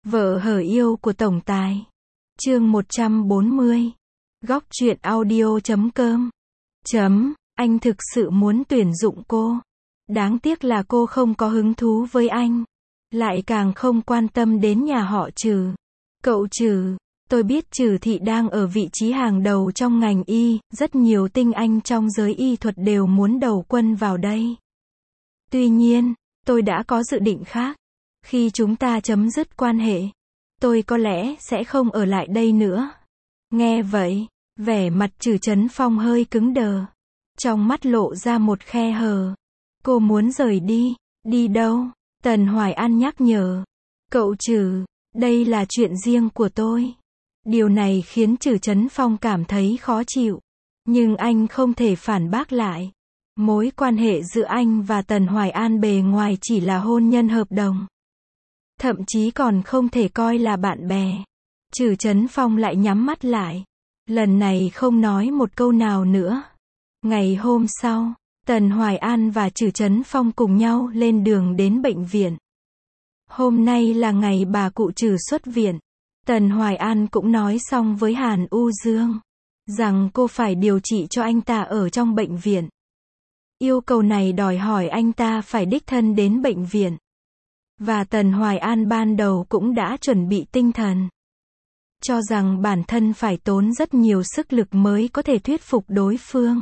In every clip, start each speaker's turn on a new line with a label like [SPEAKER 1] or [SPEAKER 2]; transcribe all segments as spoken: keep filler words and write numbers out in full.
[SPEAKER 1] Vợ hở yêu của tổng tài. Chương một trăm bốn mươi. Góc truyện audio chấm com. Chấm, anh thực sự muốn tuyển dụng cô. Đáng tiếc là cô không có hứng thú với anh. Lại càng không quan tâm đến nhà họ Trừ. Cậu Trừ, tôi biết Trừ Thị đang ở vị trí hàng đầu trong ngành y, rất nhiều tinh anh trong giới y thuật đều muốn đầu quân vào đây. Tuy nhiên, tôi đã có dự định khác. Khi chúng ta chấm dứt quan hệ, tôi có lẽ sẽ không ở lại đây nữa. Nghe vậy, vẻ mặt Trừ Chấn Phong hơi cứng đờ. Trong mắt lộ ra một khe hở. Cô muốn rời đi. Đi đâu? Tần Hoài An nhắc nhở. Cậu Trừ, đây là chuyện riêng của tôi. Điều này khiến Trừ Chấn Phong cảm thấy khó chịu. Nhưng anh không thể phản bác lại. Mối quan hệ giữa anh và Tần Hoài An bề ngoài chỉ là hôn nhân hợp đồng. Thậm chí còn không thể coi là bạn bè. Trừ Chấn Phong lại nhắm mắt lại. Lần này không nói một câu nào nữa. Ngày hôm sau, Tần Hoài An và Trừ Chấn Phong cùng nhau lên đường đến bệnh viện. Hôm nay là ngày bà cụ Trừ xuất viện. Tần Hoài An cũng nói xong với Hàn U Dương rằng cô phải điều trị cho anh ta ở trong bệnh viện. Yêu cầu này đòi hỏi anh ta phải đích thân đến bệnh viện. Và Tần Hoài An ban đầu cũng đã chuẩn bị tinh thần. Cho rằng bản thân phải tốn rất nhiều sức lực mới có thể thuyết phục đối phương.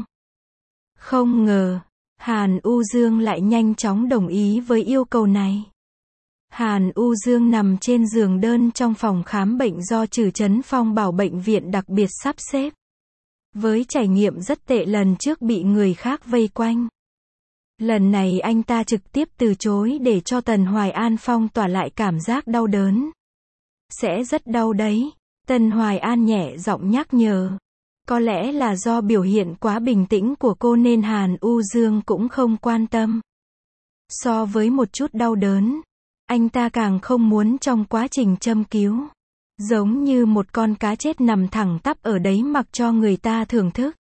[SPEAKER 1] Không ngờ, Hàn U Dương lại nhanh chóng đồng ý với yêu cầu này. Hàn U Dương nằm trên giường đơn trong phòng khám bệnh do Trừ Chấn Phong bảo bệnh viện đặc biệt sắp xếp. Với trải nghiệm rất tệ lần trước bị người khác vây quanh. Lần này anh ta trực tiếp từ chối để cho Tần Hoài An phong tỏa lại cảm giác đau đớn. Sẽ rất đau đấy. Tần Hoài An nhẹ giọng nhắc nhở. Có lẽ là do biểu hiện quá bình tĩnh của cô nên Hàn U Dương cũng không quan tâm. So với một chút đau đớn, anh ta càng không muốn trong quá trình châm cứu. Giống như một con cá chết nằm thẳng tắp ở đấy mặc cho người ta thưởng thức.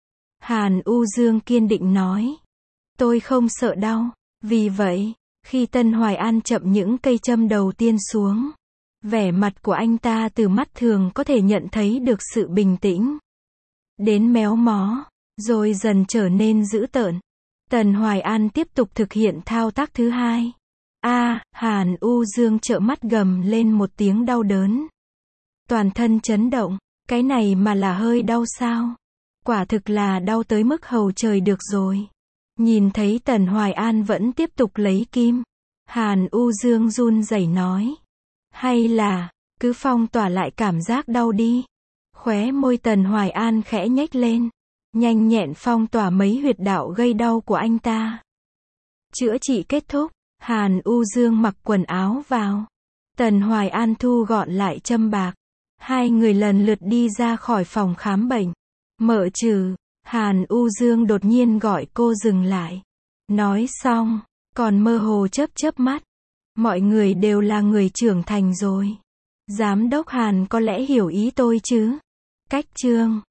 [SPEAKER 1] Hàn U Dương kiên định nói. Tôi không sợ đau. Vì vậy, khi Tần Hoài An chậm những cây châm đầu tiên xuống, vẻ mặt của anh ta từ mắt thường có thể nhận thấy được sự bình tĩnh. Đến méo mó, rồi dần trở nên dữ tợn. Tần Hoài An tiếp tục thực hiện thao tác thứ hai. A, à, Hàn U Dương trợn mắt gầm lên một tiếng đau đớn. Toàn thân chấn động, cái này mà là hơi đau sao? Quả thực là đau tới mức hầu trời được rồi. Nhìn thấy Tần Hoài An vẫn tiếp tục lấy kim, Hàn U Dương run rẩy nói. Hay là, cứ phong tỏa lại cảm giác đau đi. Khóe môi Tần Hoài An khẽ nhếch lên. Nhanh nhẹn phong tỏa mấy huyệt đạo gây đau của anh ta. Chữa trị kết thúc, Hàn U Dương mặc quần áo vào. Tần Hoài An thu gọn lại châm bạc. Hai người lần lượt đi ra khỏi phòng khám bệnh. Mợ Trừ, Hàn U Dương đột nhiên gọi cô dừng lại. Nói xong, còn mơ hồ chớp chớp mắt. Mọi người đều là người trưởng thành rồi. Giám đốc Hàn có lẽ hiểu ý tôi chứ. Cách chương